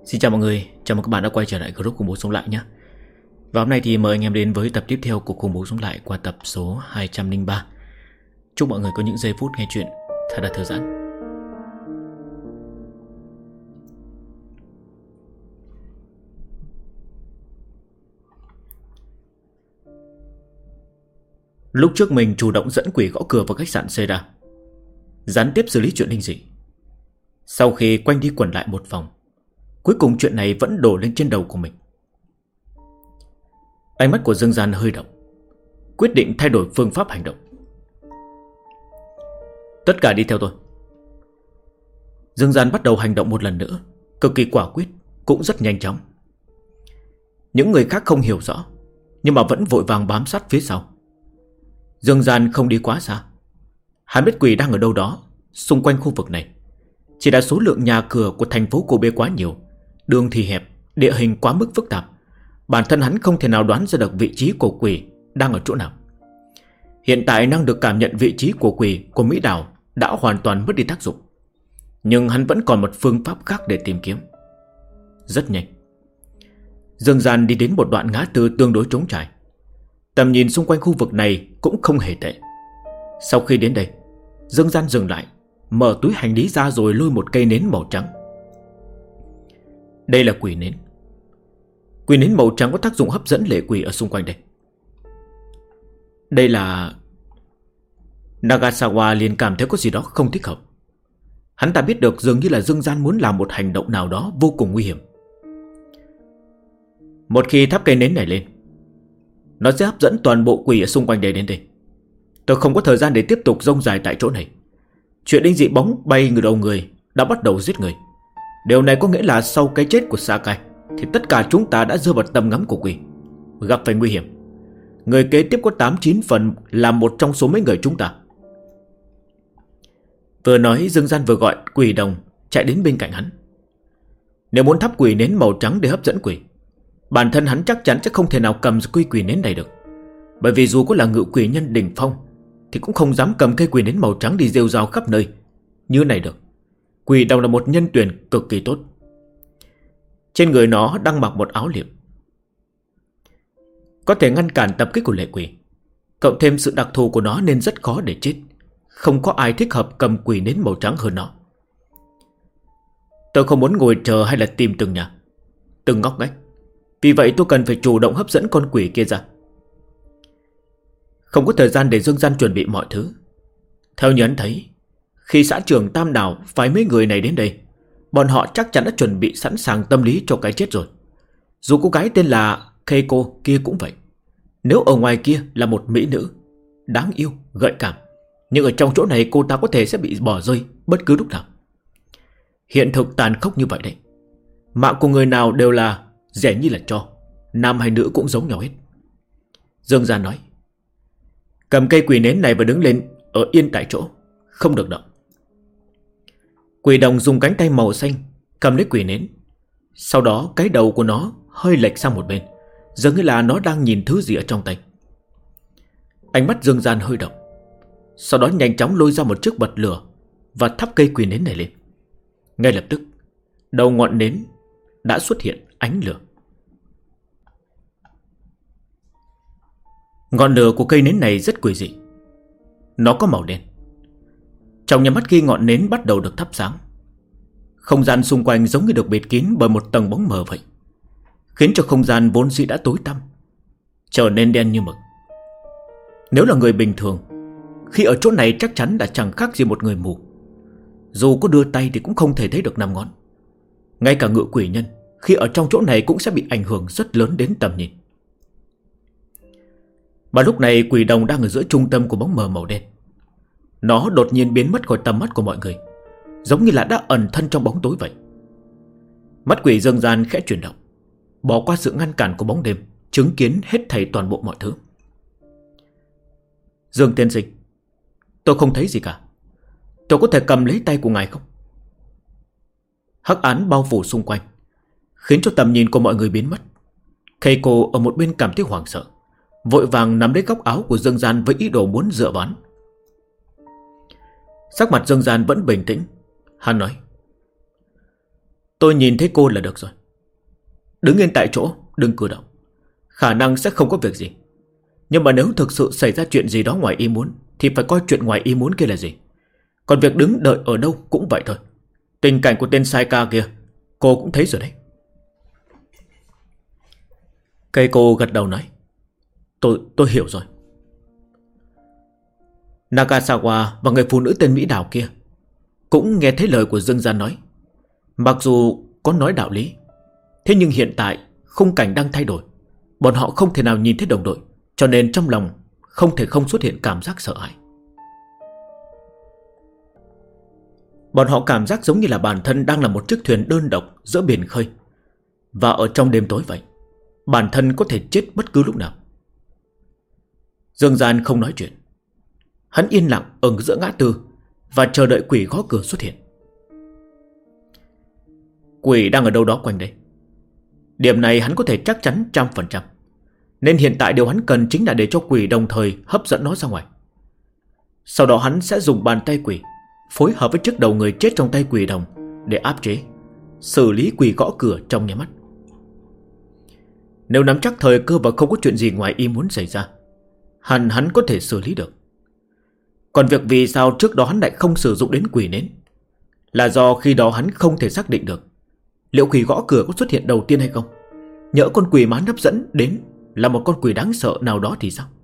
Xin chào mọi người, chào mừng các bạn đã quay trở lại group Khủng Bố Sống Lại nhé. Và hôm nay thì mời anh em đến với tập tiếp theo của Khủng Bố Sống Lại qua tập số 203. Chúc mọi người có những giây phút nghe chuyện thật là thư giãn. Lúc trước mình chủ động dẫn quỷ gõ cửa vào khách sạn Seda, gián tiếp xử lý chuyện linh dị. Sau khi quanh đi quẩn lại một vòng, cuối cùng chuyện này vẫn đổ lên trên đầu của mình. Ánh mắt của Dương Gian hơi động, quyết định thay đổi phương pháp hành động. Tất cả đi theo tôi. Dương Gian bắt đầu hành động một lần nữa, cực kỳ quả quyết, cũng rất nhanh chóng. Những người khác không hiểu rõ, nhưng mà vẫn vội vàng bám sát phía sau. Dương Gian không đi quá xa. Hắn biết quỷ đang ở đâu đó xung quanh khu vực này. Chỉ là số lượng nhà cửa của thành phố Kobe quá nhiều, đường thì hẹp, địa hình quá mức phức tạp. Bản thân hắn không thể nào đoán ra được vị trí của quỷ đang ở chỗ nào. Hiện tại năng được cảm nhận vị trí của quỷ của Mỹ Đảo đã hoàn toàn mất đi tác dụng. Nhưng hắn vẫn còn một phương pháp khác để tìm kiếm. Rất nhanh, Dương Gian đi đến một đoạn ngã tư tương đối trống trải. Tầm nhìn xung quanh khu vực này cũng không hề tệ. Sau khi đến đây, Dương Gian dừng lại, mở túi hành lý ra rồi lôi một cây nến màu trắng. Đây là quỷ nến. Quỷ nến màu trắng có tác dụng hấp dẫn lệ quỷ ở xung quanh đây. Đây là... Nagasawa liền cảm thấy có gì đó không thích hợp. Hắn ta biết được dường như là Dương Gian muốn làm một hành động nào đó vô cùng nguy hiểm. Một khi thắp cây nến này lên, nó sẽ hấp dẫn toàn bộ quỷ ở xung quanh đây đến đây. Tôi không có thời gian để tiếp tục rông dài tại chỗ này. Chuyện linh dị bóng bay người đầu người đã bắt đầu giết người. Điều này có nghĩa là sau cái chết của Sakai thì tất cả chúng ta đã rơi vào tầm ngắm của quỷ, gặp phải nguy hiểm. Người kế tiếp có 8-9 phần là một trong số mấy người chúng ta. Vừa nói, Dương Gian vừa gọi quỷ đồng chạy đến bên cạnh hắn. Nếu muốn thắp quỷ nến màu trắng để hấp dẫn quỷ, bản thân hắn chắc chắn sẽ không thể nào cầm cây quỷ nến này được. Bởi vì dù có là ngự quỷ nhân đỉnh phong thì cũng không dám cầm cây quỷ nến màu trắng đi rêu rao khắp nơi như này được. Quỷ đồng là một nhân tuyển cực kỳ tốt. Trên người nó đang mặc một áo liệm, có thể ngăn cản tập kích của lệ quỷ. Cộng thêm sự đặc thù của nó nên rất khó để chết. Không có ai thích hợp cầm quỷ nến màu trắng hơn nó. Tôi không muốn ngồi chờ hay là tìm từng nhà, từng ngóc ngách. Vì vậy tôi cần phải chủ động hấp dẫn con quỷ kia ra. Không có thời gian để Dương Gian chuẩn bị mọi thứ. Theo như hắn thấy, khi xã trưởng Tam Đảo phái mấy người này đến đây, bọn họ chắc chắn đã chuẩn bị sẵn sàng tâm lý cho cái chết rồi. Dù cô gái tên là Keiko kia cũng vậy. Nếu ở ngoài kia là một mỹ nữ đáng yêu, gợi cảm, nhưng ở trong chỗ này cô ta có thể sẽ bị bỏ rơi bất cứ lúc nào. Hiện thực tàn khốc như vậy đấy. Mạng của người nào đều là rẻ như là tro, nam hay nữ cũng giống nhau hết. Dương Gian nói, cầm cây quỷ nến này và đứng lên ở yên tại chỗ, không được động. Quỷ đồng dùng cánh tay màu xanh cầm lấy quỷ nến. Sau đó cái đầu của nó hơi lệch sang một bên, giống như là nó đang nhìn thứ gì ở trong tay. Ánh mắt Dương Gian hơi động, sau đó nhanh chóng lôi ra một chiếc bật lửa và thắp cây quỷ nến này lên. Ngay lập tức, đầu ngọn nến đã xuất hiện ánh lửa. Ngọn lửa của cây nến này rất quỷ dị. Nó có màu đen. Trong nháy mắt khi ngọn nến bắt đầu được thắp sáng, không gian xung quanh giống như được bịt kín bởi một tầng bóng mờ vậy, khiến cho không gian vốn dĩ đã tối tăm trở nên đen như mực. Nếu là người bình thường, khi ở chỗ này chắc chắn đã chẳng khác gì một người mù. Dù có đưa tay thì cũng không thể thấy được 5 ngón. Ngay cả ngự quỷ nhân khi ở trong chỗ này cũng sẽ bị ảnh hưởng rất lớn đến tầm nhìn. Mà lúc này quỷ đồng đang ở giữa trung tâm của bóng mờ màu đen. Nó đột nhiên biến mất khỏi tầm mắt của mọi người, giống như là đã ẩn thân trong bóng tối vậy. Mắt quỷ Dương Gian khẽ chuyển động, bỏ qua sự ngăn cản của bóng đêm, chứng kiến hết thảy toàn bộ mọi thứ. Dương tiên sinh, tôi không thấy gì cả. Tôi có thể cầm lấy tay của ngài không? Hắc ám bao phủ xung quanh, khiến cho tầm nhìn của mọi người biến mất. Keiko ở một bên cảm thấy hoảng sợ, vội vàng nắm lấy góc áo của Dương Gian với ý đồ muốn dựa vào. Sắc mặt Dương Gian vẫn bình tĩnh. Hắn nói, Tôi nhìn thấy cô là được rồi. Đứng yên tại chỗ, đừng cử động. Khả năng sẽ không có việc gì. Nhưng mà nếu thực sự xảy ra chuyện gì đó ngoài ý muốn thì phải coi chuyện ngoài ý muốn kia là gì. Còn việc đứng đợi ở đâu cũng vậy thôi. Tình cảnh của tên sai ca kia cô cũng thấy rồi đấy. Keiko gật đầu nói, Tôi hiểu rồi. Nagasawa và người phụ nữ tên Mỹ Đào kia cũng nghe thấy lời của Dương Gian nói. Mặc dù có nói đạo lý, thế nhưng hiện tại khung cảnh đang thay đổi. Bọn họ không thể nào nhìn thấy đồng đội, cho nên trong lòng không thể không xuất hiện cảm giác sợ hãi. Bọn họ cảm giác giống như là bản thân đang là một chiếc thuyền đơn độc giữa biển khơi. Và ở trong đêm tối vậy, bản thân có thể chết bất cứ lúc nào. Dương Gian không nói chuyện. Hắn yên lặng ở giữa ngã tư và chờ đợi quỷ gõ cửa xuất hiện. Quỷ đang ở đâu đó quanh đây. Điểm này hắn có thể chắc chắn 100%. Nên hiện tại điều hắn cần chính là để cho quỷ đồng thời hấp dẫn nó ra ngoài. Sau đó hắn sẽ dùng bàn tay quỷ phối hợp với chiếc đầu người chết trong tay quỷ đồng để áp chế, xử lý quỷ gõ cửa trong nháy mắt. Nếu nắm chắc thời cơ và không có chuyện gì ngoài ý muốn xảy ra, hắn có thể xử lý được. Còn việc vì sao trước đó hắn lại không sử dụng đến quỷ nến là do khi đó hắn không thể xác định được liệu quỷ gõ cửa có xuất hiện đầu tiên hay không. Nhỡ con quỷ mà hắn hấp dẫn đến là một con quỷ đáng sợ nào đó thì sao?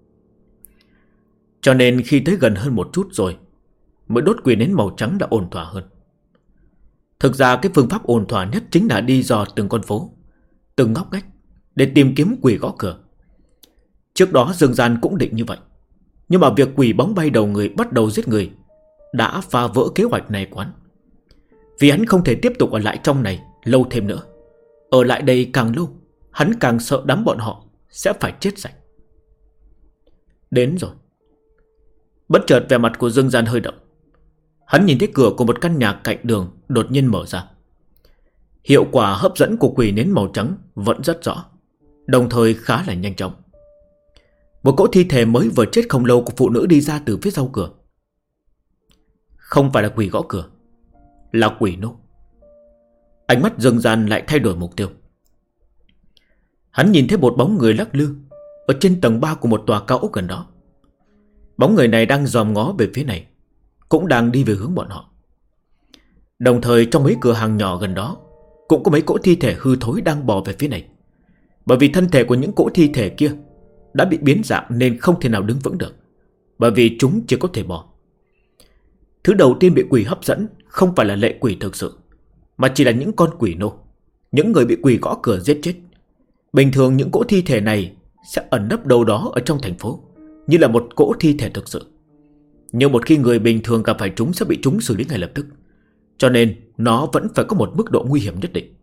Cho nên khi tới gần hơn một chút rồi mới đốt quỷ nến màu trắng đã ổn thỏa hơn. Thực ra cái phương pháp ổn thỏa nhất chính là đi dò từng con phố, từng ngóc ngách để tìm kiếm quỷ gõ cửa. Trước đó Dương Gian cũng định như vậy. Nhưng mà việc quỷ bóng bay đầu người bắt đầu giết người đã phá vỡ kế hoạch này của hắn. Vì hắn không thể tiếp tục ở lại trong này lâu thêm nữa. Ở lại đây càng lâu, hắn càng sợ đám bọn họ sẽ phải chết sạch. Đến rồi. Bất chợt vẻ mặt của Dương Gian hơi động. Hắn nhìn thấy cửa của một căn nhà cạnh đường đột nhiên mở ra. Hiệu quả hấp dẫn của quỷ nến màu trắng vẫn rất rõ, đồng thời khá là nhanh chóng. Một cỗ thi thể mới vừa chết không lâu của phụ nữ đi ra từ phía sau cửa. Không phải là quỷ gõ cửa, là quỷ nô. Ánh mắt Dương Gian lại thay đổi mục tiêu. Hắn nhìn thấy một bóng người lắc lư ở trên tầng 3 của một tòa cao ốc gần đó. Bóng người này đang dòm ngó về phía này, cũng đang đi về hướng bọn họ. Đồng thời trong mấy cửa hàng nhỏ gần đó cũng có mấy cỗ thi thể hư thối đang bò về phía này. Bởi vì thân thể của những cỗ thi thể kia đã bị biến dạng nên không thể nào đứng vững được, bởi vì chúng chỉ có thể bò. Thứ đầu tiên bị quỷ hấp dẫn không phải là lệ quỷ thực sự, mà chỉ là những con quỷ nô, những người bị quỷ gõ cửa giết chết. Bình thường những cỗ thi thể này sẽ ẩn nấp đâu đó ở trong thành phố, như là một cỗ thi thể thực sự. Nhưng một khi người bình thường gặp phải chúng sẽ bị chúng xử lý ngay lập tức, cho nên nó vẫn phải có một mức độ nguy hiểm nhất định.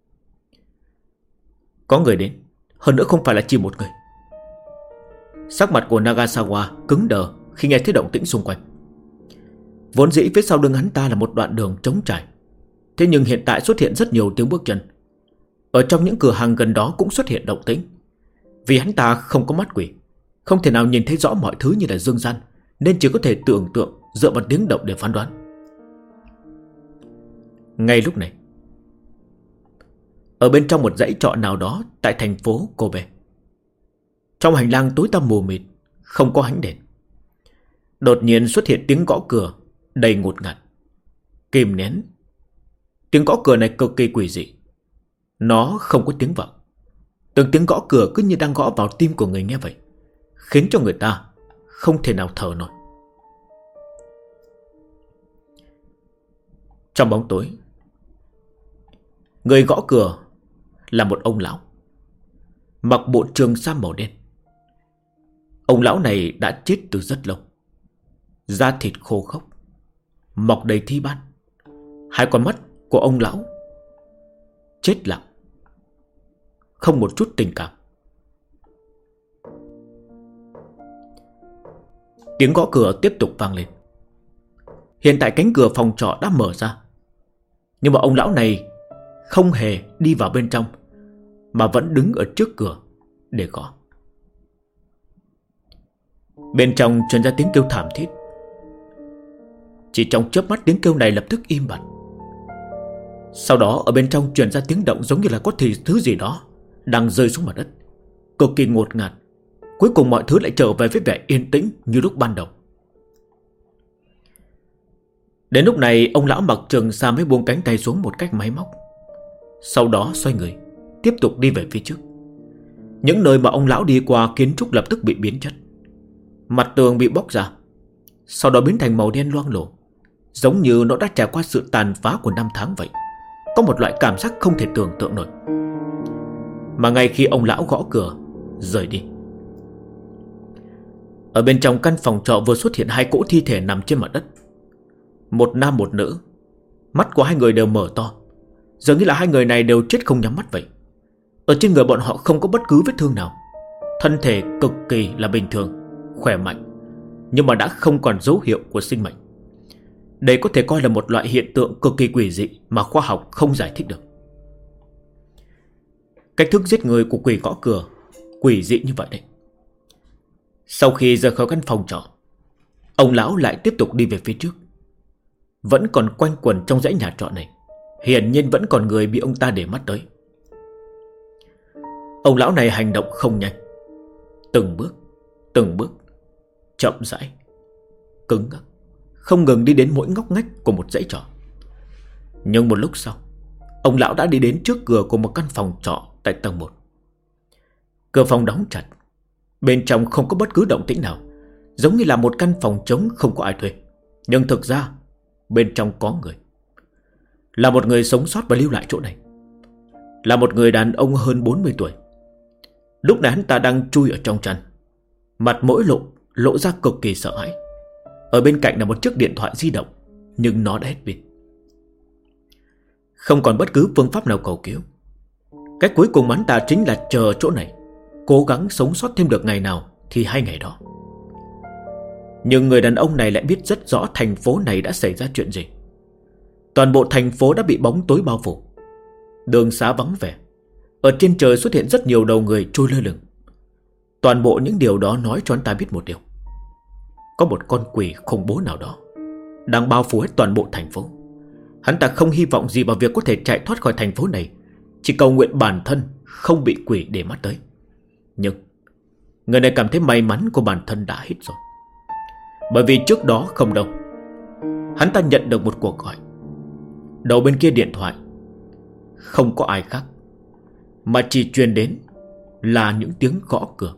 Có người đến, hơn nữa không phải là chỉ một người. Sắc mặt của Nagasawa cứng đờ khi nghe thấy động tĩnh xung quanh. Vốn dĩ phía sau lưng hắn ta là một đoạn đường trống trải, thế nhưng hiện tại xuất hiện rất nhiều tiếng bước chân. Ở trong những cửa hàng gần đó cũng xuất hiện động tĩnh. Vì hắn ta không có mắt quỷ, không thể nào nhìn thấy rõ mọi thứ như là Dương Gian, nên chỉ có thể tưởng tượng dựa vào tiếng động để phán đoán. Ngay lúc này, ở bên trong một dãy trọ nào đó tại thành phố Kobe, trong hành lang tối tăm mù mịt, không có ánh đèn, đột nhiên xuất hiện tiếng gõ cửa đầy ngột ngạt, kìm nén. Tiếng gõ cửa này cực kỳ quỷ dị. Nó không có tiếng vọng. Từng tiếng gõ cửa cứ như đang gõ vào tim của người nghe vậy, khiến cho người ta không thể nào thở nổi. Trong bóng tối, người gõ cửa là một ông lão mặc bộ trường sam màu đen. Ông lão này đã chết từ rất lâu, da thịt khô khốc, mọc đầy thi ban. Hai con mắt của ông lão chết lặng, không một chút tình cảm. Tiếng gõ cửa tiếp tục vang lên. Hiện tại cánh cửa phòng trọ đã mở ra, nhưng mà ông lão này không hề đi vào bên trong, mà vẫn đứng ở trước cửa để gõ. Bên trong truyền ra tiếng kêu thảm thiết. Chỉ trong chớp mắt tiếng kêu này lập tức im bặt. Sau đó ở bên trong truyền ra tiếng động giống như là có thứ gì đó đang rơi xuống mặt đất, cực kỳ ngột ngạt. Cuối cùng mọi thứ lại trở về với vẻ yên tĩnh như lúc ban đầu. Đến lúc này ông lão mặc trường sa mới buông cánh tay xuống một cách máy móc. Sau đó xoay người tiếp tục đi về phía trước. Những nơi mà ông lão đi qua kiến trúc lập tức bị biến chất. Mặt tường bị bóc ra, sau đó biến thành màu đen loang lổ, giống như nó đã trải qua sự tàn phá của năm tháng vậy. Có một loại cảm giác không thể tưởng tượng nổi. Mà ngay khi ông lão gõ cửa rời đi, ở bên trong căn phòng trọ vừa xuất hiện hai cỗ thi thể nằm trên mặt đất. Một nam một nữ. Mắt của hai người đều mở to, dường như là hai người này đều chết không nhắm mắt vậy. Ở trên người bọn họ không có bất cứ vết thương nào. Thân thể cực kỳ là bình thường, khỏe mạnh, nhưng mà đã không còn dấu hiệu của sinh mệnh. Đây có thể coi là một loại hiện tượng cực kỳ quỷ dị mà khoa học không giải thích được. Cách thức giết người của quỷ gõ cửa quỷ dị như vậy đấy. Sau khi rời khỏi căn phòng trọ, ông lão lại tiếp tục đi về phía trước. Vẫn còn quanh quẩn trong dãy nhà trọ này, hiển nhiên vẫn còn người bị ông ta để mắt tới. Ông lão này hành động không nhanh, từng bước chậm rãi, cứng ngắc, không ngừng đi đến mỗi ngóc ngách của một dãy trọ. Nhưng một lúc sau, ông lão đã đi đến trước cửa của một căn phòng trọ tại tầng 1. Cửa phòng đóng chặt, bên trong không có bất cứ động tĩnh nào, giống như là một căn phòng trống không có ai thuê. Nhưng thực ra bên trong có người, là một người sống sót và lưu lại chỗ này. Là một người đàn ông hơn 40 tuổi. Lúc này hắn ta đang chui ở trong chăn, mặt mỗi lộ ra cực kỳ sợ hãi. Ở bên cạnh là một chiếc điện thoại di động, nhưng nó đã hết pin. Không còn bất cứ phương pháp nào cầu cứu. Cách cuối cùng hắn ta chính là chờ chỗ này, cố gắng sống sót thêm được ngày nào thì hay ngày đó. Nhưng người đàn ông này lại biết rất rõ thành phố này đã xảy ra chuyện gì. Toàn bộ thành phố đã bị bóng tối bao phủ. Đường xá vắng vẻ. Ở trên trời xuất hiện rất nhiều đầu người trôi lơ lửng. Toàn bộ những điều đó nói cho anh ta biết một điều: có một con quỷ khủng bố nào đó đang bao phủ hết toàn bộ thành phố. Hắn ta không hy vọng gì vào việc có thể chạy thoát khỏi thành phố này, chỉ cầu nguyện bản thân không bị quỷ để mắt tới. Nhưng người này cảm thấy may mắn của bản thân đã hết rồi. Bởi vì trước đó không đâu, hắn ta nhận được một cuộc gọi. Đầu bên kia điện thoại không có ai khác, mà chỉ truyền đến là những tiếng gõ cửa.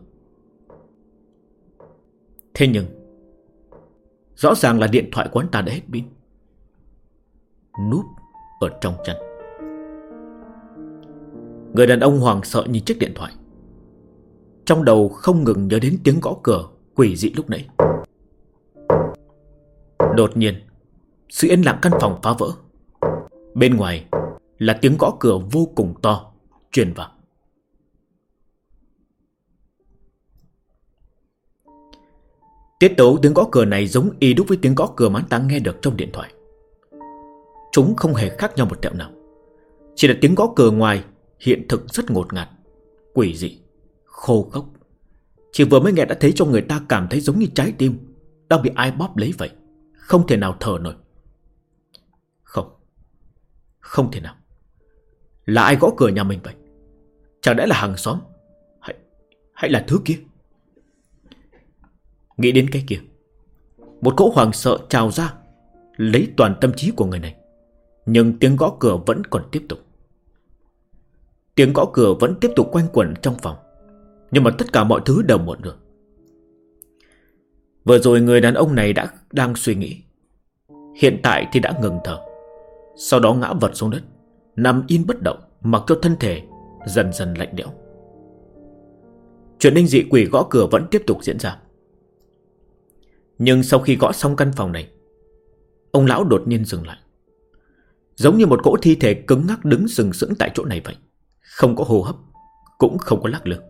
Thế nhưng rõ ràng là điện thoại của hắn ta đã hết pin, núp ở trong chăn. Người đàn ông hoảng sợ nhìn chiếc điện thoại, trong đầu không ngừng nhớ đến tiếng gõ cửa quỷ dị lúc nãy. Đột nhiên, sự yên lặng căn phòng phá vỡ. Bên ngoài là tiếng gõ cửa vô cùng to truyền vào. Tiết tấu tiếng gõ cửa này giống y đúc với tiếng gõ cửa mà anh ta nghe được trong điện thoại. Chúng không hề khác nhau một tẹo nào. Chỉ là tiếng gõ cửa ngoài hiện thực rất ngột ngạt, quỷ dị, khô khốc. Chỉ vừa mới nghe đã thấy cho người ta cảm thấy giống như trái tim đang bị ai bóp lấy vậy, không thể nào thở nổi. Không thể nào. Là ai gõ cửa nhà mình vậy? Chẳng lẽ là hàng xóm? Hay là thứ kia? Nghĩ đến cái kia, một cỗ hoàng sợ trào ra, lấy toàn tâm trí của người này. Nhưng tiếng gõ cửa vẫn còn tiếp tục. Tiếng gõ cửa vẫn tiếp tục quanh quẩn trong phòng. Nhưng mà tất cả mọi thứ đều muộn được. Vừa rồi người đàn ông này đang suy nghĩ. Hiện tại thì đã ngừng thở. Sau đó ngã vật xuống đất, nằm yên bất động, mặc cho thân thể dần dần lạnh lẽo. Chuyện linh dị quỷ gõ cửa vẫn tiếp tục diễn ra. Nhưng sau khi gõ xong căn phòng này, ông lão đột nhiên dừng lại, giống như một cỗ thi thể cứng ngắc đứng sừng sững tại chỗ này vậy. Không có hô hấp, cũng không có lắc lư.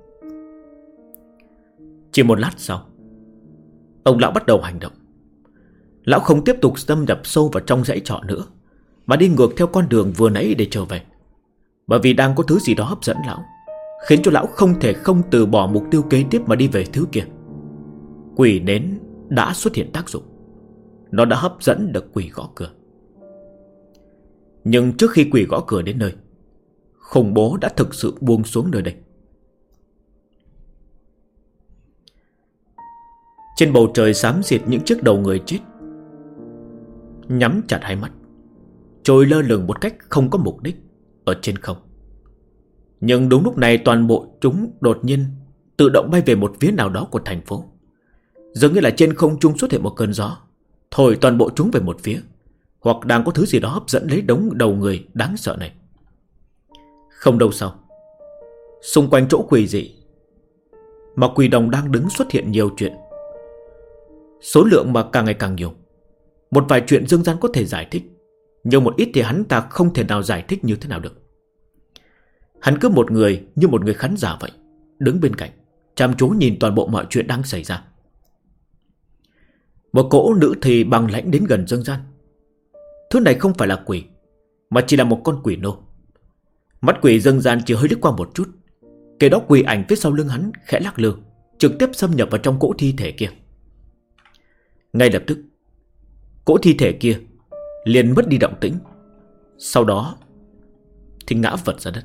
Chỉ một lát sau, ông lão bắt đầu hành động. Lão không tiếp tục xâm nhập sâu vào trong dãy trọ nữa, mà đi ngược theo con đường vừa nãy để trở về. Bởi vì đang có thứ gì đó hấp dẫn lão, khiến cho lão không thể không từ bỏ mục tiêu kế tiếp mà đi về thứ kia. Quỷ nến đã xuất hiện tác dụng. Nó đã hấp dẫn được quỷ gõ cửa. Nhưng trước khi quỷ gõ cửa đến nơi, khủng bố đã thực sự buông xuống nơi đây. Trên bầu trời xám xịt những chiếc đầu người chết nhắm chặt hai mắt, trôi lơ lửng một cách không có mục đích ở trên không. Nhưng đúng lúc này toàn bộ chúng đột nhiên tự động bay về một phía nào đó của thành phố. Dường như là trên không trung xuất hiện một cơn gió, thổi toàn bộ chúng về một phía, hoặc đang có thứ gì đó hấp dẫn lấy đống đầu người đáng sợ này. Không đâu sau, xung quanh chỗ quỷ dị mà quỷ đồng đang đứng xuất hiện nhiều chuyện. Số lượng mà càng ngày càng nhiều. Một vài chuyện Dương Gian có thể giải thích, nhưng một ít thì hắn ta không thể nào giải thích như thế nào được. Hắn cứ một người như một người khán giả vậy, đứng bên cạnh, chăm chú nhìn toàn bộ mọi chuyện đang xảy ra. Một cỗ nữ thì bằng lãnh đến gần Dương Gian. Thứ này không phải là quỷ, mà chỉ là một con quỷ nô. Mắt quỷ Dương Gian chỉ hơi liếc qua một chút, cái đó quỷ ảnh phía sau lưng hắn khẽ lắc lư, trực tiếp xâm nhập vào trong cỗ thi thể kia. Ngay lập tức, cỗ thi thể kia liền mất đi động tĩnh, sau đó thì ngã vật ra đất.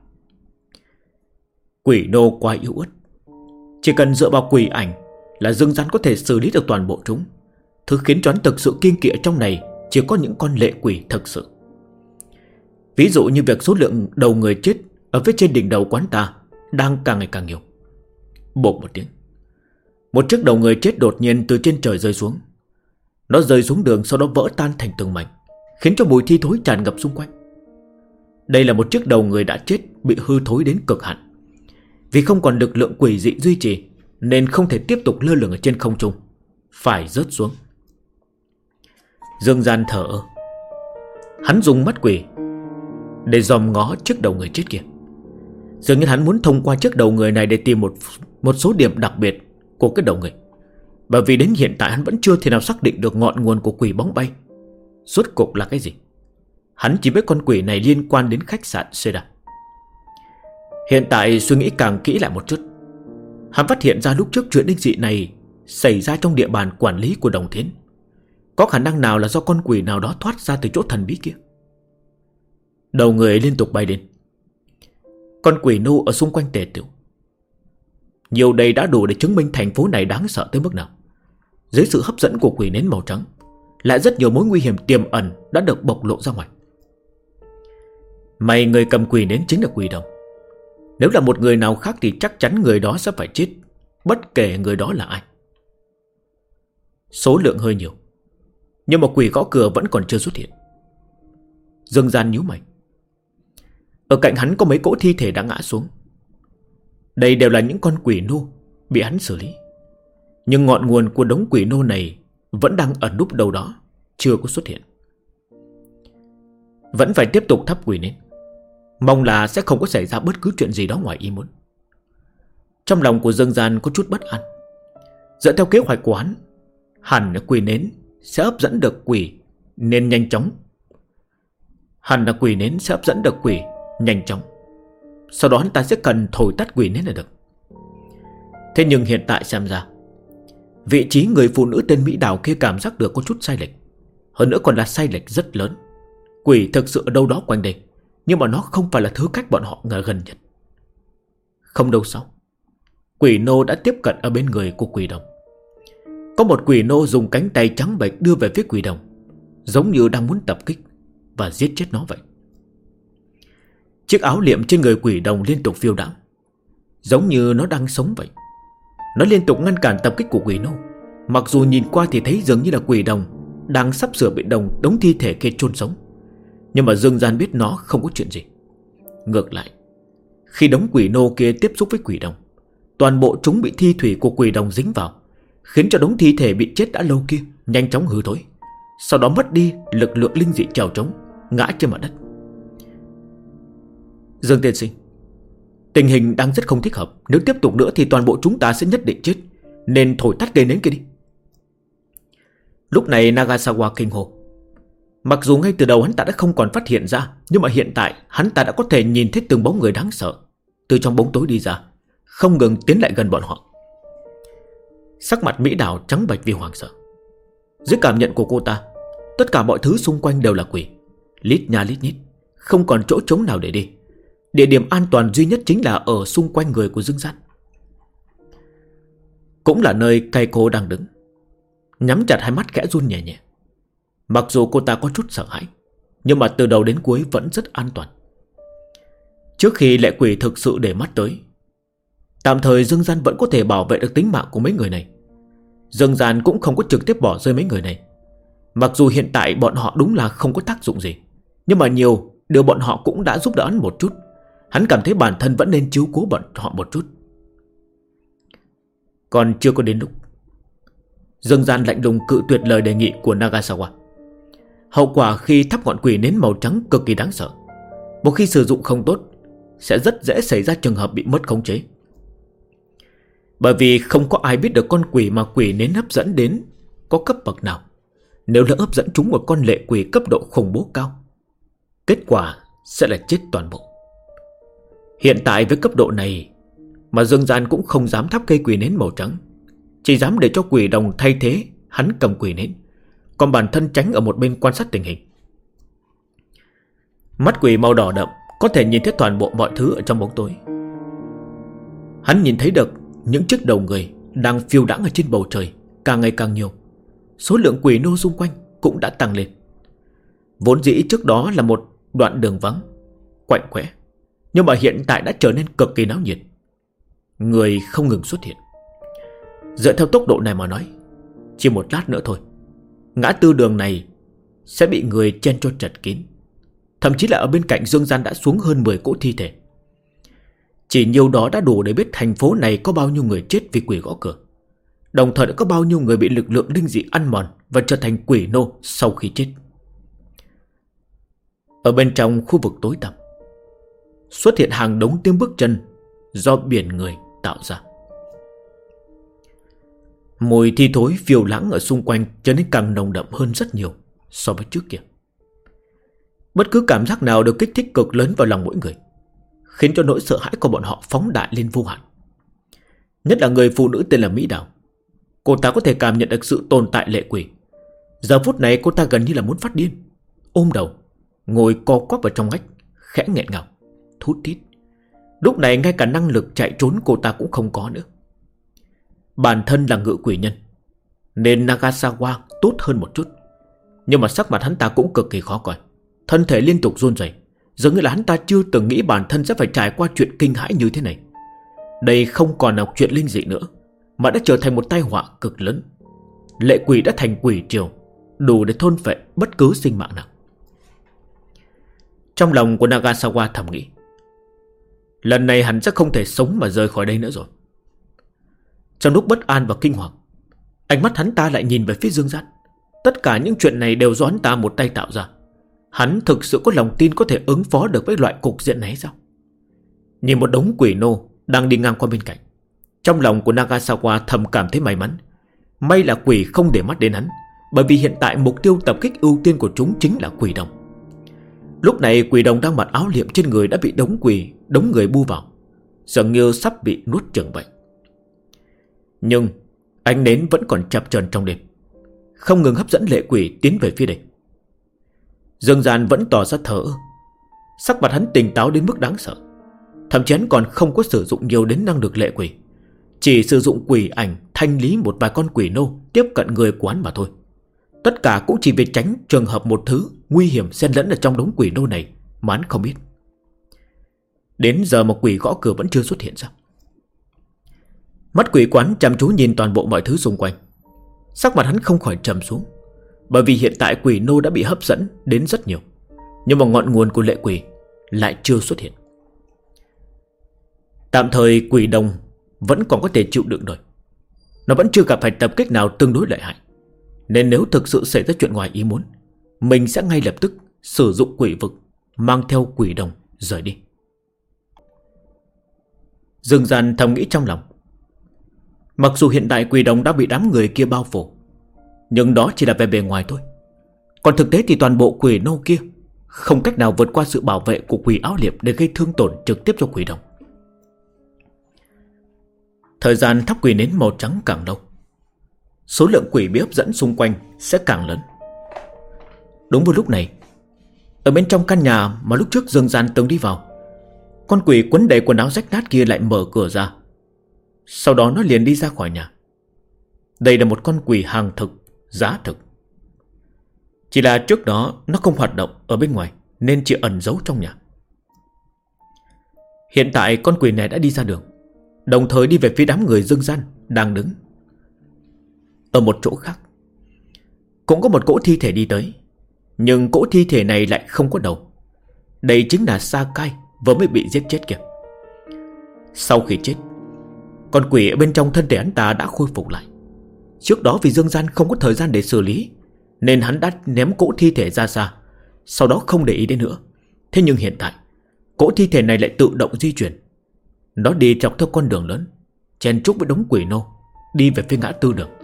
Quỷ nô quá yếu ớt, chỉ cần dựa vào quỷ ảnh là Dương Gian có thể xử lý được toàn bộ chúng. Thứ khiến cho hắn thực sự kiêng kỵ trong này chỉ có những con lệ quỷ thực sự. Ví dụ như việc số lượng đầu người chết ở phía trên đỉnh đầu quán ta đang càng ngày càng nhiều. Bộp một tiếng, một chiếc đầu người chết đột nhiên từ trên trời rơi xuống. Nó rơi xuống đường, sau đó vỡ tan thành từng mảnh, khiến cho mùi thi thối tràn ngập xung quanh. Đây là một chiếc đầu người đã chết, bị hư thối đến cực hạn. Vì không còn lực lượng quỷ dị duy trì, nên không thể tiếp tục lơ lửng ở trên không trung, phải rớt xuống. Dương Gian thở ơ. Hắn dùng mắt quỷ để dòm ngó chiếc đầu người chết kia. Dường như hắn muốn thông qua chiếc đầu người này để tìm một số điểm đặc biệt của cái đầu người. Bởi vì đến hiện tại hắn vẫn chưa thể nào xác định được ngọn nguồn của quỷ bóng bay rốt cuộc là cái gì. Hắn chỉ biết con quỷ này liên quan đến khách sạn Seda. Hiện tại suy nghĩ càng kỹ lại một chút, hắn phát hiện ra lúc trước chuyện đích dị này xảy ra trong địa bàn quản lý của Đồng Thiến. Có khả năng nào là do con quỷ nào đó thoát ra từ chỗ thần bí kia. Đầu người liên tục bay lên. Con quỷ nô ở xung quanh tề tựu. Nhiều đây đã đủ để chứng minh thành phố này đáng sợ tới mức nào. Dưới sự hấp dẫn của quỷ nến màu trắng, lại rất nhiều mối nguy hiểm tiềm ẩn đã được bộc lộ ra ngoài. May người cầm quỷ nến chính là quỷ đồng. Nếu là một người nào khác thì chắc chắn người đó sẽ phải chết, bất kể người đó là ai. Số lượng hơi nhiều, nhưng mà quỷ gõ cửa vẫn còn chưa xuất hiện. Dương Gian nhíu mày. Ở cạnh hắn có mấy cỗ thi thể đã ngã xuống. Đây đều là những con quỷ nô bị hắn xử lý. Nhưng ngọn nguồn của đống quỷ nô này vẫn đang ẩn núp đâu đó, chưa có xuất hiện. Vẫn phải tiếp tục thắp quỷ nến, mong là sẽ không có xảy ra bất cứ chuyện gì đó ngoài ý muốn. Trong lòng của Dương Gian có chút bất an. Dựa theo kế hoạch của hắn, hẳn là quỷ nến sẽ hấp dẫn được quỷ nên nhanh chóng. Sau đó hắn ta sẽ cần thổi tắt quỷ nến là được. Thế nhưng hiện tại xem ra, vị trí người phụ nữ tên Mỹ Đào kia cảm giác được có chút sai lệch. Hơn nữa còn là sai lệch rất lớn. Quỷ thực sự ở đâu đó quanh đây, nhưng mà nó không phải là thứ cách bọn họ ngờ gần nhất. Không đâu sau, quỷ nô đã tiếp cận ở bên người của quỷ đồng. Có một quỷ nô dùng cánh tay trắng bệch đưa về phía quỷ đồng, giống như đang muốn tập kích và giết chết nó vậy. Chiếc áo liệm trên người quỷ đồng liên tục phiêu đãng, giống như nó đang sống vậy. Nó liên tục ngăn cản tập kích của quỷ nô. Mặc dù nhìn qua thì thấy dường như là quỷ đồng đang sắp sửa bị đống thi thể kia chôn sống, nhưng mà Dương Gian biết nó không có chuyện gì. Ngược lại, khi đống quỷ nô kia tiếp xúc với quỷ đồng, toàn bộ chúng bị thi thủy của quỷ đồng dính vào, khiến cho đống thi thể bị chết đã lâu kia nhanh chóng hư thối, sau đó mất đi lực lượng linh dị trèo trống, ngã trên mặt đất. Dương tiên sinh, tình hình đang rất không thích hợp. Nếu tiếp tục nữa thì toàn bộ chúng ta sẽ nhất định chết, nên thổi tắt cây nến kia đi. Lúc này Nagasawa kinh hô. Mặc dù ngay từ đầu hắn ta đã không còn phát hiện ra, nhưng mà hiện tại hắn ta đã có thể nhìn thấy từng bóng người đáng sợ từ trong bóng tối đi ra, không ngừng tiến lại gần bọn họ. Sắc mặt Mỹ Đào trắng bệch vì hoảng sợ. Dưới cảm nhận của cô ta, tất cả mọi thứ xung quanh đều là quỷ, Lít nha lít nhít, không còn chỗ trống nào để đi. Địa điểm an toàn duy nhất chính là ở xung quanh người của Dương Gian. Cũng là nơi Keiko đang đứng, nhắm chặt hai mắt khẽ run nhẹ nhẹ. Mặc dù cô ta có chút sợ hãi, nhưng mà từ đầu đến cuối vẫn rất an toàn. Trước khi lệ quỷ thực sự để mắt tới, tạm thời Dương Gian vẫn có thể bảo vệ được tính mạng của mấy người này. Dương Gian cũng không có trực tiếp bỏ rơi mấy người này. Mặc dù hiện tại bọn họ đúng là không có tác dụng gì, nhưng mà nhiều điều bọn họ cũng đã giúp đỡ hắn một chút. Hắn cảm thấy bản thân vẫn nên chiếu cố bọn họ một chút. Còn chưa có đến lúc. Dương Gian lạnh lùng cự tuyệt lời đề nghị của Nagasawa. Hậu quả khi thắp ngọn quỷ nến màu trắng cực kỳ đáng sợ. Một khi sử dụng không tốt, sẽ rất dễ xảy ra trường hợp bị mất khống chế. Bởi vì không có ai biết được con quỷ mà quỷ nến hấp dẫn đến có cấp bậc nào. Nếu lỡ hấp dẫn chúng một con lệ quỷ cấp độ khủng bố cao, kết quả sẽ là chết toàn bộ. Hiện tại với cấp độ này mà Dương Gian cũng không dám thắp cây quỷ nến màu trắng, chỉ dám để cho quỷ đồng thay thế hắn cầm quỷ nến, còn bản thân tránh ở một bên quan sát tình hình. Mắt quỷ màu đỏ đậm có thể nhìn thấy toàn bộ mọi thứ ở trong bóng tối. Hắn nhìn thấy được những chiếc đầu người đang phiêu đãng ở trên bầu trời càng ngày càng nhiều. Số lượng quỷ nô xung quanh cũng đã tăng lên. Vốn dĩ trước đó là một đoạn đường vắng, quạnh quẽ, nhưng mà hiện tại đã trở nên cực kỳ náo nhiệt. Người không ngừng xuất hiện. Dựa theo tốc độ này mà nói, chỉ một lát nữa thôi, ngã tư đường này sẽ bị người chen cho chật kín. Thậm chí là ở bên cạnh Dương Gian đã xuống hơn 10 cỗ thi thể. Chỉ nhiều đó đã đủ để biết thành phố này có bao nhiêu người chết vì quỷ gõ cửa, đồng thời đã có bao nhiêu người bị lực lượng linh dị ăn mòn và trở thành quỷ nô sau khi chết. Ở bên trong khu vực tối tăm xuất hiện hàng đống tiếng bước chân do biển người tạo ra. Mùi thi thối phiêu lãng ở xung quanh trở nên càng nồng đậm hơn rất nhiều so với trước kia. Bất cứ cảm giác nào đều kích thích cực lớn vào lòng mỗi người, khiến cho nỗi sợ hãi của bọn họ phóng đại lên vô hạn. Nhất là người phụ nữ tên là Mỹ Đào. Cô ta có thể cảm nhận được sự tồn tại lệ quỷ. Giờ phút này cô ta gần như là muốn phát điên, ôm đầu, ngồi co quắp vào trong ngách, khẽ nghẹn ngào, thút thít. Lúc này ngay cả năng lực chạy trốn cô ta cũng không có nữa. Bản thân là ngự quỷ nhân, nên Nagasawa tốt hơn một chút, nhưng mà sắc mặt hắn ta cũng cực kỳ khó coi. Thân thể liên tục run rẩy, dường như là hắn ta chưa từng nghĩ bản thân sẽ phải trải qua chuyện kinh hãi như thế này. Đây không còn là chuyện linh dị nữa, mà đã trở thành một tai họa cực lớn. Lệ quỷ đã thành quỷ triều, đủ để thôn phệ bất cứ sinh mạng nào. Trong lòng của Nagasawa thầm nghĩ, lần này hắn sẽ không thể sống mà rời khỏi đây nữa rồi. Trong lúc bất an và kinh hoàng, ánh mắt hắn ta lại nhìn về phía Dương Gian. Tất cả những chuyện này đều do hắn ta một tay tạo ra. Hắn thực sự có lòng tin có thể ứng phó được với loại cục diện này sao? Nhìn một đống quỷ nô đang đi ngang qua bên cạnh, trong lòng của Nagasawa thầm cảm thấy may mắn. May là quỷ không để mắt đến hắn, bởi vì hiện tại mục tiêu tập kích ưu tiên của chúng chính là quỷ đồng. Lúc này quỷ đồng đang mặc áo liệm trên người đã bị đống người bu vào, dường như sắp bị nuốt chửng vậy. Nhưng ánh nến vẫn còn chập chờn trong đêm, không ngừng hấp dẫn lệ quỷ tiến về phía đây. Dương Gian vẫn tỏ ra thờ ơ, sắc mặt hắn tỉnh táo đến mức đáng sợ. Thậm chí hắn còn không có sử dụng nhiều đến năng lực lệ quỷ, chỉ sử dụng quỷ ảnh thanh lý một vài con quỷ nô tiếp cận người của hắn mà thôi. Tất cả cũng chỉ vì tránh trường hợp một thứ nguy hiểm xen lẫn ở trong đống quỷ nô này mà hắn không biết. Đến giờ mà quỷ gõ cửa vẫn chưa xuất hiện ra. Mắt quỷ quán chăm chú nhìn toàn bộ mọi thứ xung quanh, sắc mặt hắn không khỏi trầm xuống. Bởi vì hiện tại quỷ nô đã bị hấp dẫn đến rất nhiều, nhưng mà ngọn nguồn của lệ quỷ lại chưa xuất hiện. Tạm thời quỷ đồng vẫn còn có thể chịu đựng nổi, nó vẫn chưa gặp phải tập kích nào tương đối lợi hại, nên nếu thực sự xảy ra chuyện ngoài ý muốn, mình sẽ ngay lập tức sử dụng quỷ vực, mang theo quỷ đồng rời đi. Dương Gian thầm nghĩ trong lòng. Mặc dù hiện tại quỷ đồng đã bị đám người kia bao phủ, nhưng đó chỉ là về bề ngoài thôi. Còn thực tế thì toàn bộ quỷ nô kia không cách nào vượt qua sự bảo vệ của quỷ áo liệm để gây thương tổn trực tiếp cho quỷ đồng. Thời gian thắp quỷ nến màu trắng càng lâu, số lượng quỷ bị hấp dẫn xung quanh sẽ càng lớn. Đúng vào lúc này, Ở bên trong căn nhà mà lúc trước Dương Gian từng đi vào, con quỷ quấn đầy quần áo rách nát kia lại mở cửa ra. Sau đó nó liền đi ra khỏi nhà. Đây là một con quỷ hàng thực, giá thực. Chỉ là trước đó nó không hoạt động ở bên ngoài, nên chỉ ẩn giấu trong nhà. Hiện tại con quỷ này đã đi ra đường, đồng thời đi về phía đám người Dương Gian đang đứng. Ở một chỗ khác cũng có một cỗ thi thể đi tới, nhưng cỗ thi thể này lại không có đầu. Đây chính là Sakai vừa mới bị giết chết kìa. Sau khi chết, con quỷ ở bên trong thân thể hắn ta đã khôi phục lại. Trước đó vì Dương Gian không có thời gian để xử lý, nên hắn đã ném cỗ thi thể ra xa, sau đó không để ý đến nữa. Thế nhưng hiện tại cỗ thi thể này lại tự động di chuyển. Nó đi dọc theo con đường lớn, chen chúc với đống quỷ nô, đi về phía ngã tư đường.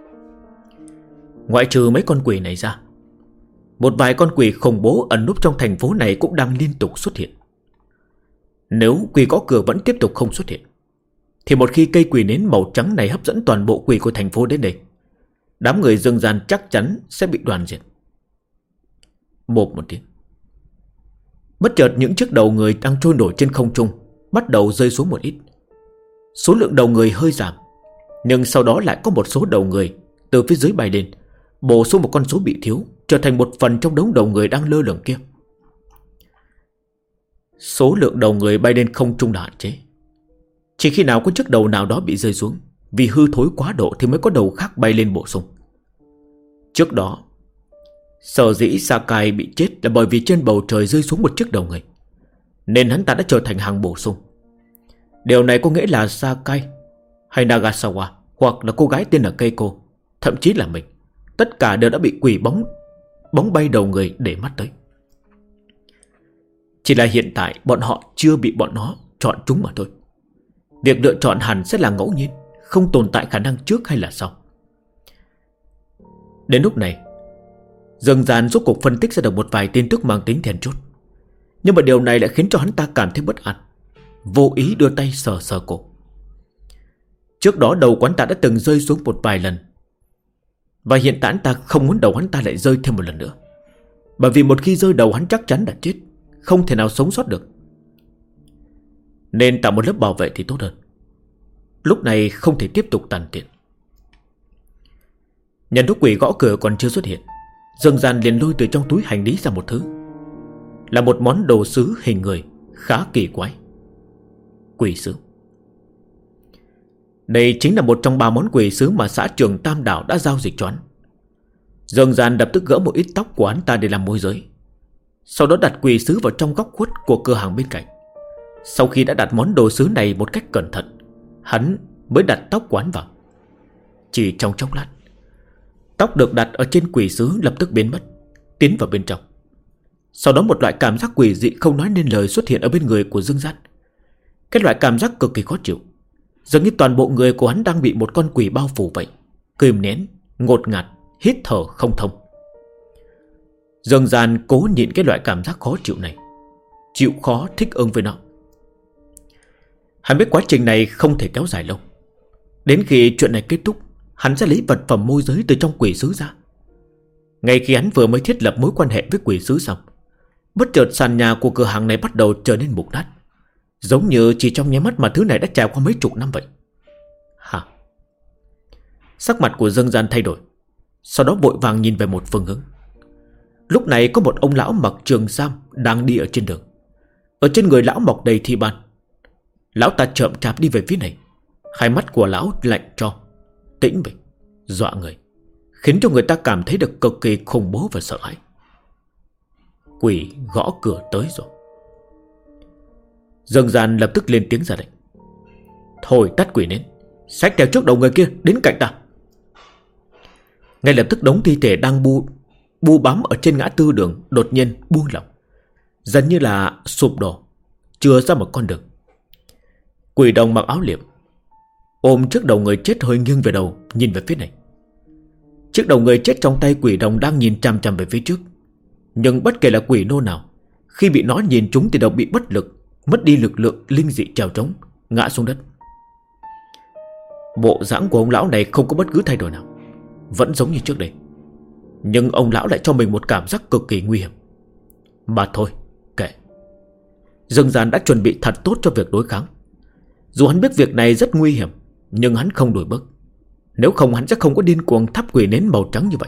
Ngoại trừ mấy con quỷ này ra, một vài con quỷ khủng bố ẩn núp trong thành phố này cũng đang liên tục xuất hiện. Nếu quỷ gõ cửa vẫn tiếp tục không xuất hiện, thì một khi cây quỷ nến màu trắng này hấp dẫn toàn bộ quỷ của thành phố đến đây, đám người Dương Gian chắc chắn sẽ bị đoàn diệt. Một tiếng, bất chợt những chiếc đầu người đang trôi nổi trên không trung bắt đầu rơi xuống một ít. Số lượng đầu người hơi giảm, nhưng sau đó lại có một số đầu người từ phía dưới bay lên, bổ sung một con số bị thiếu, trở thành một phần trong đống đầu người đang lơ lửng kia. Số lượng đầu người bay lên không trung là hạn chế. Chỉ khi nào có chiếc đầu nào đó bị rơi xuống vì hư thối quá độ thì mới có đầu khác bay lên bổ sung. Trước đó, sở dĩ Sakai bị chết là bởi vì trên bầu trời rơi xuống một chiếc đầu người, nên hắn ta đã trở thành hàng bổ sung. Điều này có nghĩa là Sakai hay Nagasawa, hoặc là cô gái tên là Keiko, thậm chí là mình, tất cả đều đã bị quỷ bóng bay đầu người để mắt tới. Chỉ là hiện tại bọn họ chưa bị bọn nó chọn chúng mà thôi. Việc lựa chọn hẳn sẽ là ngẫu nhiên, không tồn tại khả năng trước hay là sau. Đến lúc này, Dương Gian rốt cuộc phân tích ra được một vài tin tức mang tính then chốt. Nhưng mà điều này lại khiến cho hắn ta cảm thấy bất an, vô ý đưa tay sờ sờ cổ. Trước đó đầu quán ta đã từng rơi xuống một vài lần, và hiện tại hắn ta không muốn đầu hắn ta lại rơi thêm một lần nữa. Bởi vì một khi rơi đầu hắn chắc chắn đã chết, không thể nào sống sót được. Nên tạo một lớp bảo vệ thì tốt hơn. Lúc này không thể tiếp tục tàn tiện. Nhân lúc quỷ gõ cửa còn chưa xuất hiện, Dương Gian liền lôi từ trong túi hành lý ra một thứ, là một món đồ sứ hình người khá kỳ quái. Quỷ sứ. Đây chính là một trong 3 món quỷ sứ mà xã Trường Tam Đảo đã giao dịch cho hắn. Dương Gian lập tức gỡ một ít tóc của hắn ta để làm môi giới, sau đó đặt quỷ sứ vào trong góc khuất của cửa hàng bên cạnh. Sau khi đã đặt món đồ sứ này một cách cẩn thận, hắn mới đặt tóc của hắn vào. Chỉ trong chốc lát, tóc được đặt ở trên quỷ sứ lập tức biến mất, tiến vào bên trong. Sau đó một loại cảm giác quỷ dị không nói nên lời xuất hiện ở bên người của Dương Gian. Cái loại cảm giác cực kỳ khó chịu, dường như toàn bộ người của hắn đang bị một con quỷ bao phủ vậy, kìm nén, ngột ngạt, hít thở không thông. Dương Gian cố nhịn cái loại cảm giác khó chịu này, chịu khó thích ứng với nó. Hắn biết quá trình này không thể kéo dài lâu. Đến khi chuyện này kết thúc, hắn sẽ lấy vật phẩm môi giới từ trong quỷ sứ ra. Ngay khi hắn vừa mới thiết lập mối quan hệ với quỷ sứ xong, bất chợt sàn nhà của cửa hàng này bắt đầu trở nên mục nát, giống như chỉ trong nháy mắt mà thứ này đã trải qua mấy chục năm vậy. Hả? Sắc mặt của Dương Gian thay đổi, sau đó vội vàng nhìn về một phương hướng. Lúc này có một ông lão mặc trường sam đang đi ở trên đường. Ở trên người lão mọc đầy thi ban. Lão ta chậm chạp đi về phía này. Hai mắt của lão lạnh tro, tĩnh mịch, dọa người, khiến cho người ta cảm thấy được cực kỳ khủng bố và sợ hãi. Quỷ gõ cửa tới rồi. Dương Gian lập tức lên tiếng ra lệnh. Thôi tắt quỷ nến, xách theo trước đầu người kia đến cạnh ta. Ngay lập tức đống thi thể đang bu bám ở trên ngã tư đường đột nhiên buông lỏng, dần như là sụp đổ, chừa ra một con đường. Quỷ đồng mặc áo liệm ôm chiếc đầu người chết hơi nghiêng về đầu, nhìn về phía này. Chiếc đầu người chết trong tay quỷ đồng đang nhìn chằm chằm về phía trước. Nhưng bất kể là quỷ nô nào, khi bị nó nhìn trúng thì đều bị bất lực, mất đi lực lượng linh dị trèo trống, ngã xuống đất. Bộ dáng của ông lão này không có bất cứ thay đổi nào, vẫn giống như trước đây. Nhưng ông lão lại cho mình một cảm giác cực kỳ nguy hiểm. Mà thôi, kệ. Dương Gian đã chuẩn bị thật tốt cho việc đối kháng. Dù hắn biết việc này rất nguy hiểm, nhưng hắn không lùi bước. Nếu không hắn sẽ không có điên cuồng thắp quỷ nến màu trắng như vậy.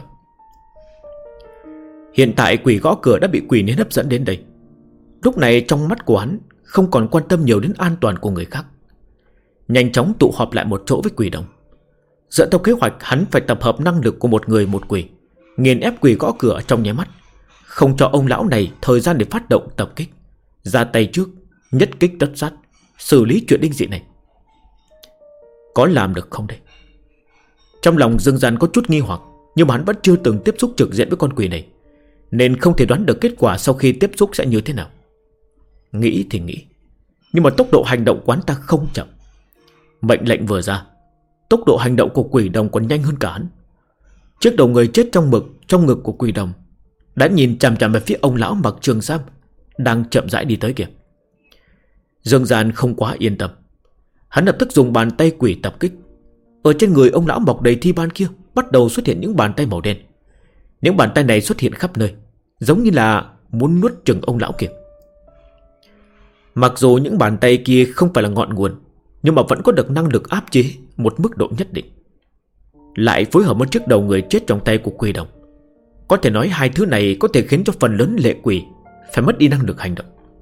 Hiện tại quỷ gõ cửa đã bị quỷ nến hấp dẫn đến đây. Lúc này trong mắt của hắn không còn quan tâm nhiều đến an toàn của người khác. Nhanh chóng tụ họp lại một chỗ với quỷ đồng. Dựa theo kế hoạch, hắn phải tập hợp năng lực của một người một quỷ, nghiền ép quỷ gõ cửa trong nháy mắt, không cho ông lão này thời gian để phát động tập kích. Ra tay trước, nhất kích tất sát, xử lý chuyện đinh dị này. Có làm được không đây? Trong lòng Dương Gian có chút nghi hoặc, nhưng mà hắn vẫn chưa từng tiếp xúc trực diện với con quỷ này, nên không thể đoán được kết quả sau khi tiếp xúc sẽ như thế nào. Nghĩ thì nghĩ, nhưng mà tốc độ hành động của hắn ta không chậm. Mệnh lệnh vừa ra, tốc độ hành động của quỷ đồng còn nhanh hơn cả hắn. Chiếc đầu người chết trong ngực của quỷ đồng đã nhìn chằm chằm về phía ông lão mặc trường sam đang chậm rãi đi tới kìa. Dương Gian không quá yên tâm. Hắn lập tức dùng bàn tay quỷ tập kích. Ở trên người ông lão mọc đầy thi ban kia bắt đầu xuất hiện những bàn tay màu đen. Những bàn tay này xuất hiện khắp nơi, giống như là muốn nuốt chửng ông lão kia. Mặc dù những bàn tay kia không phải là ngọn nguồn, nhưng mà vẫn có được năng lực áp chế một mức độ nhất định. Lại phối hợp một chiếc đầu người chết trong tay của quỷ đồng. Có thể nói hai thứ này có thể khiến cho phần lớn lệ quỷ phải mất đi năng lực hành động.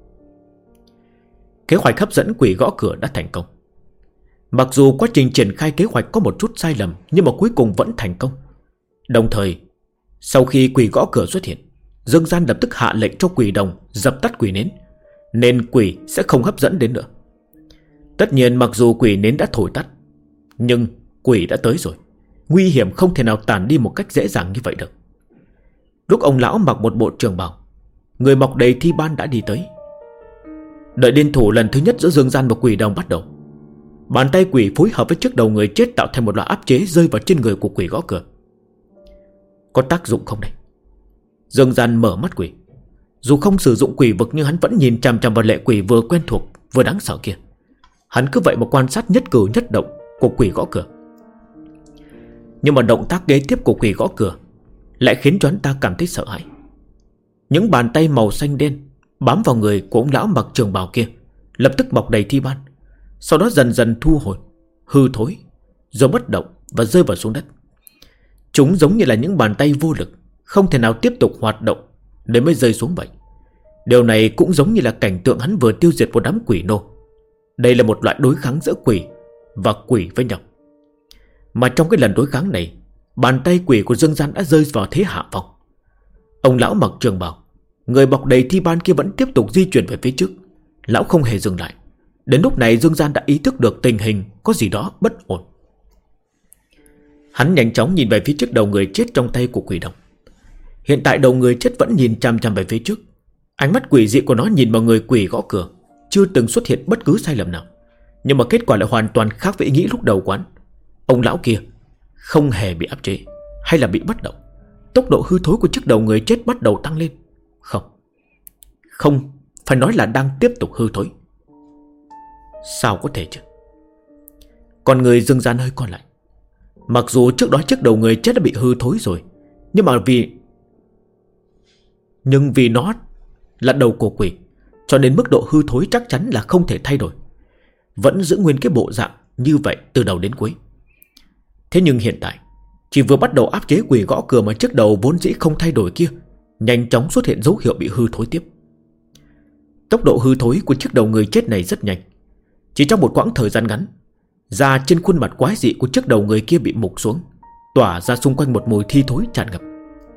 Kế hoạch hấp dẫn quỷ gõ cửa đã thành công. Mặc dù quá trình triển khai kế hoạch có một chút sai lầm, nhưng mà cuối cùng vẫn thành công. Đồng thời, sau khi quỷ gõ cửa xuất hiện, Dương Gian lập tức hạ lệnh cho quỷ đồng dập tắt quỷ nến, nên quỷ sẽ không hấp dẫn đến nữa. Tất nhiên mặc dù quỷ nến đã thổi tắt, nhưng quỷ đã tới rồi. Nguy hiểm không thể nào tàn đi một cách dễ dàng như vậy được. Lúc ông lão mặc một bộ trường bào, người mọc đầy thi ban đã đi tới. Đợi liên thủ lần thứ nhất giữa Dương Gian và quỷ đồng bắt đầu. Bàn tay quỷ phối hợp với chiếc đầu người chết tạo thành một loại áp chế rơi vào trên người của quỷ gõ cửa. Có tác dụng không đây? Dương Gian mở mắt quỷ. Dù không sử dụng quỷ vực, nhưng hắn vẫn nhìn chằm chằm vào lệ quỷ vừa quen thuộc vừa đáng sợ kia. Hắn cứ vậy mà quan sát nhất cử nhất động của quỷ gõ cửa. Nhưng mà động tác kế tiếp của quỷ gõ cửa lại khiến cho hắn ta cảm thấy sợ hãi. Những bàn tay màu xanh đen bám vào người của ông lão mặc trường bào kia lập tức mọc đầy thi ban, sau đó dần dần thu hồi, hư thối, rồi bất động và rơi vào xuống đất. Chúng giống như là những bàn tay vô lực, không thể nào tiếp tục hoạt động để mới rơi xuống vậy. Điều này cũng giống như là cảnh tượng hắn vừa tiêu diệt một đám quỷ nô. Đây là một loại đối kháng giữa quỷ và quỷ với nhau. Mà trong cái lần đối kháng này, bàn tay quỷ của Dương Gian đã rơi vào thế hạ phong. Ông lão mặc trường bào, người bọc đầy thi ban kia vẫn tiếp tục di chuyển về phía trước. Lão không hề dừng lại. Đến lúc này Dương Gian đã ý thức được tình hình có gì đó bất ổn. Hắn nhanh chóng nhìn về phía trước đầu người chết trong tay của quỷ đồng. Hiện tại đầu người chết vẫn nhìn chằm chằm về phía trước. Ánh mắt quỷ dị của nó nhìn vào người quỷ gõ cửa, chưa từng xuất hiện bất cứ sai lầm nào. Nhưng mà kết quả lại hoàn toàn khác với ý nghĩ lúc đầu quán. Ông lão kia không hề bị áp chế hay là bị bất động. Tốc độ hư thối của chiếc đầu người chết bắt đầu tăng lên. Không, phải nói là đang tiếp tục hư thối. Sao có thể chứ? Con người Dương Gian hơi co lại. Mặc dù trước đó chiếc đầu người chết đã bị hư thối rồi, nhưng vì nó là đầu của quỷ, cho nên mức độ hư thối chắc chắn là không thể thay đổi, vẫn giữ nguyên cái bộ dạng như vậy từ đầu đến cuối. Thế nhưng hiện tại, chỉ vừa bắt đầu áp chế quỷ gõ cửa mà chiếc đầu vốn dĩ không thay đổi kia nhanh chóng xuất hiện dấu hiệu bị hư thối tiếp. Tốc độ hư thối của chiếc đầu người chết này rất nhanh. Chỉ trong một quãng thời gian ngắn, da trên khuôn mặt quái dị của chiếc đầu người kia bị mục xuống, tỏa ra xung quanh một mùi thi thối tràn ngập.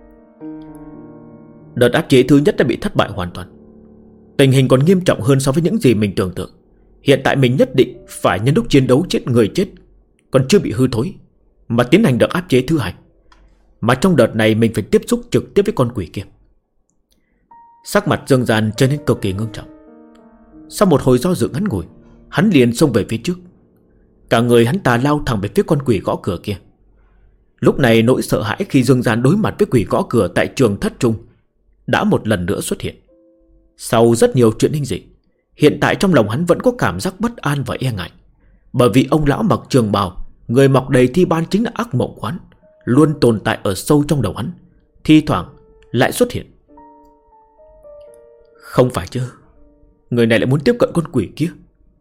Đợt áp chế thứ nhất đã bị thất bại hoàn toàn. Tình hình còn nghiêm trọng hơn so với những gì mình tưởng tượng. Hiện tại mình nhất định phải nhân lúc chiến đấu chết người chết còn chưa bị hư thối mà tiến hành đợt áp chế thứ hai. Mà trong đợt này mình phải tiếp xúc trực tiếp với con quỷ kia. Sắc mặt Dương Gian trở nên cực kỳ ngưng trọng. Sau một hồi do dự ngắn ngủi, hắn liền xông về phía trước. Cả người hắn ta lao thẳng về phía con quỷ gõ cửa kia. Lúc này nỗi sợ hãi khi Dương Gian đối mặt với quỷ gõ cửa tại trường thất trung đã một lần nữa xuất hiện. Sau rất nhiều chuyện linh dị, hiện tại trong lòng hắn vẫn có cảm giác bất an và e ngại. Bởi vì ông lão mặc trường bào, người mọc đầy thi ban chính là ác mộng quán, luôn tồn tại ở sâu trong đầu hắn, thi thoảng lại xuất hiện. Không phải chứ, người này lại muốn tiếp cận con quỷ kia.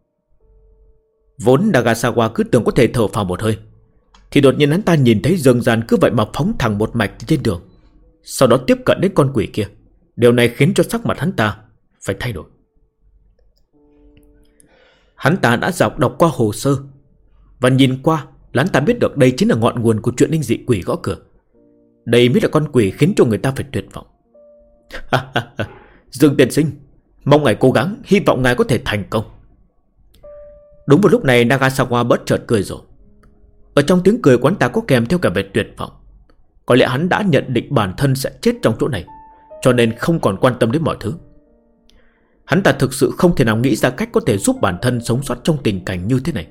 Vốn Nagasawa cứ tưởng có thể thở phào một hơi, thì đột nhiên hắn ta nhìn thấy Dương Gian cứ vậy mà phóng thẳng một mạch trên đường, sau đó tiếp cận đến con quỷ kia. Điều này khiến cho sắc mặt hắn ta phải thay đổi. Hắn ta đã đọc qua hồ sơ và nhìn qua, hắn ta biết được đây chính là ngọn nguồn của chuyện linh dị quỷ gõ cửa. Đây mới là con quỷ khiến cho người ta phải tuyệt vọng. Dương tiên sinh, mong ngài cố gắng, hy vọng ngài có thể thành công. Đúng vào lúc này Nagasawa bất chợt cười rộ. Ở trong tiếng cười của hắn ta có kèm theo cả vẻ tuyệt vọng. Có lẽ hắn đã nhận định bản thân sẽ chết trong chỗ này, cho nên không còn quan tâm đến mọi thứ. Hắn ta thực sự không thể nào nghĩ ra cách có thể giúp bản thân sống sót trong tình cảnh như thế này.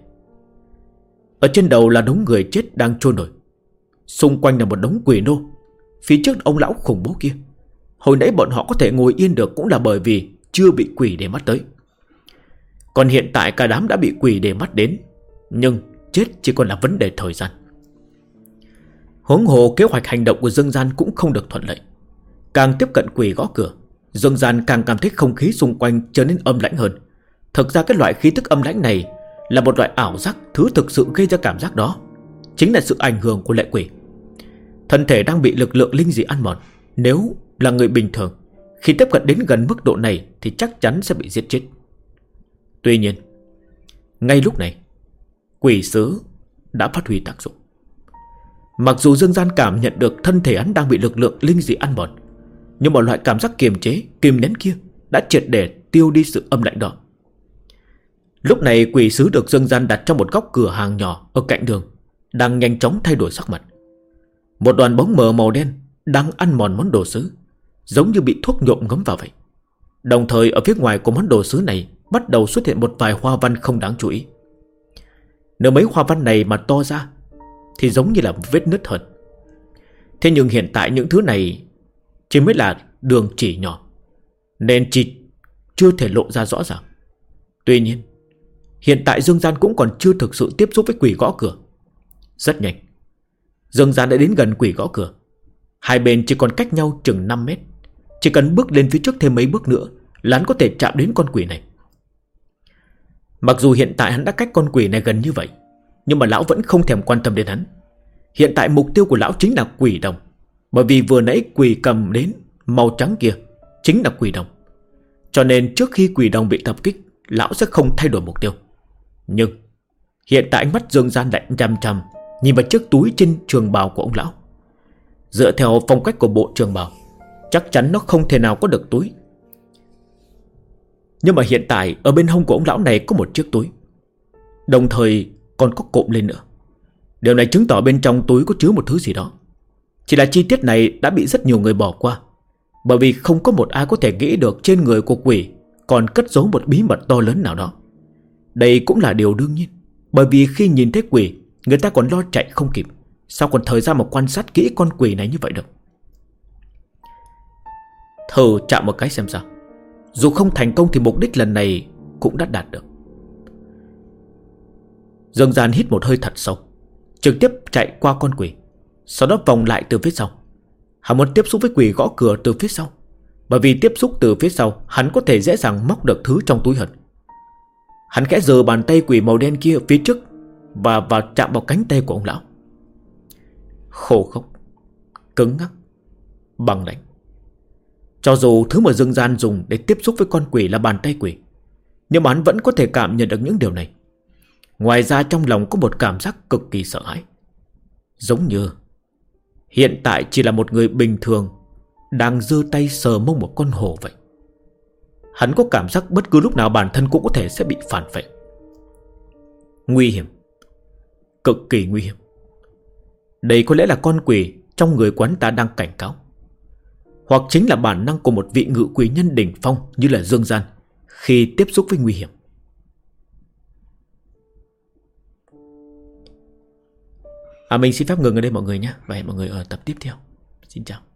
Ở trên đầu là đống người chết đang trôi nổi, xung quanh là một đống quỷ nô. Phía trước ông lão khủng bố kia. Hồi nãy bọn họ có thể ngồi yên được cũng là bởi vì chưa bị quỷ để mắt tới. Còn hiện tại cả đám đã bị quỷ để mắt đến, nhưng chết chỉ còn là vấn đề thời gian. Huống hồ kế hoạch hành động của Dương Gian cũng không được thuận lợi. Càng tiếp cận quỷ gõ cửa, Dương Gian càng cảm thấy không khí xung quanh trở nên âm lãnh hơn. Thực ra cái loại khí tức âm lãnh này là một loại ảo giác. Thứ thực sự gây ra cảm giác đó chính là sự ảnh hưởng của lệ quỷ. Thân thể đang bị lực lượng linh dị ăn mòn. Nếu là người bình thường, khi tiếp cận đến gần mức độ này thì chắc chắn sẽ bị giết chết. Tuy nhiên, ngay lúc này, quỷ sứ đã phát huy tác dụng. Mặc dù Dương Gian cảm nhận được thân thể hắn đang bị lực lượng linh dị ăn mòn, nhưng một loại cảm giác kiềm chế, kìm nén kia đã triệt để tiêu đi sự âm lạnh đó. Lúc này quỷ sứ được Dương Gian đặt trong một góc cửa hàng nhỏ ở cạnh đường, đang nhanh chóng thay đổi sắc mặt. Một đoàn bóng mờ màu đen đang ăn mòn món đồ sứ, giống như bị thuốc nhuộm ngấm vào vậy. Đồng thời ở phía ngoài của món đồ sứ này bắt đầu xuất hiện một vài hoa văn không đáng chú ý. Nếu mấy hoa văn này mà to ra thì giống như là vết nứt hơn. Thế nhưng hiện tại những thứ này chỉ mới là đường chỉ nhỏ, nên chỉ chưa thể lộ ra rõ ràng. Tuy nhiên, hiện tại Dương Gian cũng còn chưa thực sự tiếp xúc với quỷ gõ cửa. Rất nhanh, Dương Gian đã đến gần quỷ gõ cửa. Hai bên chỉ còn cách nhau chừng 5 mét. Chỉ cần bước lên phía trước thêm mấy bước nữa là hắn có thể chạm đến con quỷ này. Mặc dù hiện tại hắn đã cách con quỷ này gần như vậy, nhưng mà lão vẫn không thèm quan tâm đến hắn. Hiện tại mục tiêu của lão chính là quỷ đồng. Bởi vì vừa nãy quỷ cầm đến màu trắng kia chính là quỷ đồng. Cho nên trước khi quỷ đồng bị tập kích, lão sẽ không thay đổi mục tiêu. Nhưng hiện tại ánh mắt Dương Gian lại chằm chằm nhìn vào chiếc túi trên trường bào của ông lão. Dựa theo phong cách của bộ trường bào, chắc chắn nó không thể nào có được túi. Nhưng mà hiện tại ở bên hông của ông lão này có một chiếc túi, đồng thời còn có cộm lên nữa. Điều này chứng tỏ bên trong túi có chứa một thứ gì đó. Chỉ là chi tiết này đã bị rất nhiều người bỏ qua, bởi vì không có một ai có thể nghĩ được trên người của quỷ còn cất giấu một bí mật to lớn nào đó. Đây cũng là điều đương nhiên, bởi vì khi nhìn thấy quỷ, người ta còn lo chạy không kịp, sao còn thời gian mà quan sát kỹ con quỷ này như vậy được. Thử chạm một cái xem sao. Dù không thành công thì mục đích lần này cũng đã đạt được. Dương Gian hít một hơi thật sâu, trực tiếp chạy qua con quỷ, sau đó vòng lại từ phía sau. Hắn muốn tiếp xúc với quỷ gõ cửa từ phía sau, bởi vì tiếp xúc từ phía sau hắn có thể dễ dàng móc được thứ trong túi hơn. Hắn khẽ giơ bàn tay quỷ màu đen kia phía trước và chạm vào cánh tay của ông lão. Khô khốc, cứng ngắc, băng lãnh. Cho dù thứ mà Dương Gian dùng để tiếp xúc với con quỷ là bàn tay quỷ, nhưng mà hắn vẫn có thể cảm nhận được những điều này. Ngoài ra trong lòng có một cảm giác cực kỳ sợ hãi, giống như hiện tại chỉ là một người bình thường đang giơ tay sờ mông một con hổ vậy. Hắn có cảm giác bất cứ lúc nào bản thân cũng có thể sẽ bị phản vệ. Nguy hiểm, cực kỳ nguy hiểm. Đây có lẽ là con quỷ trong người quán ta đang cảnh cáo, hoặc chính là bản năng của một vị ngự quỷ nhân đỉnh phong như là Dương Gian khi tiếp xúc với nguy hiểm. Mình xin phép ngừng ở đây mọi người nhé, và hẹn mọi người ở tập tiếp theo. Xin chào.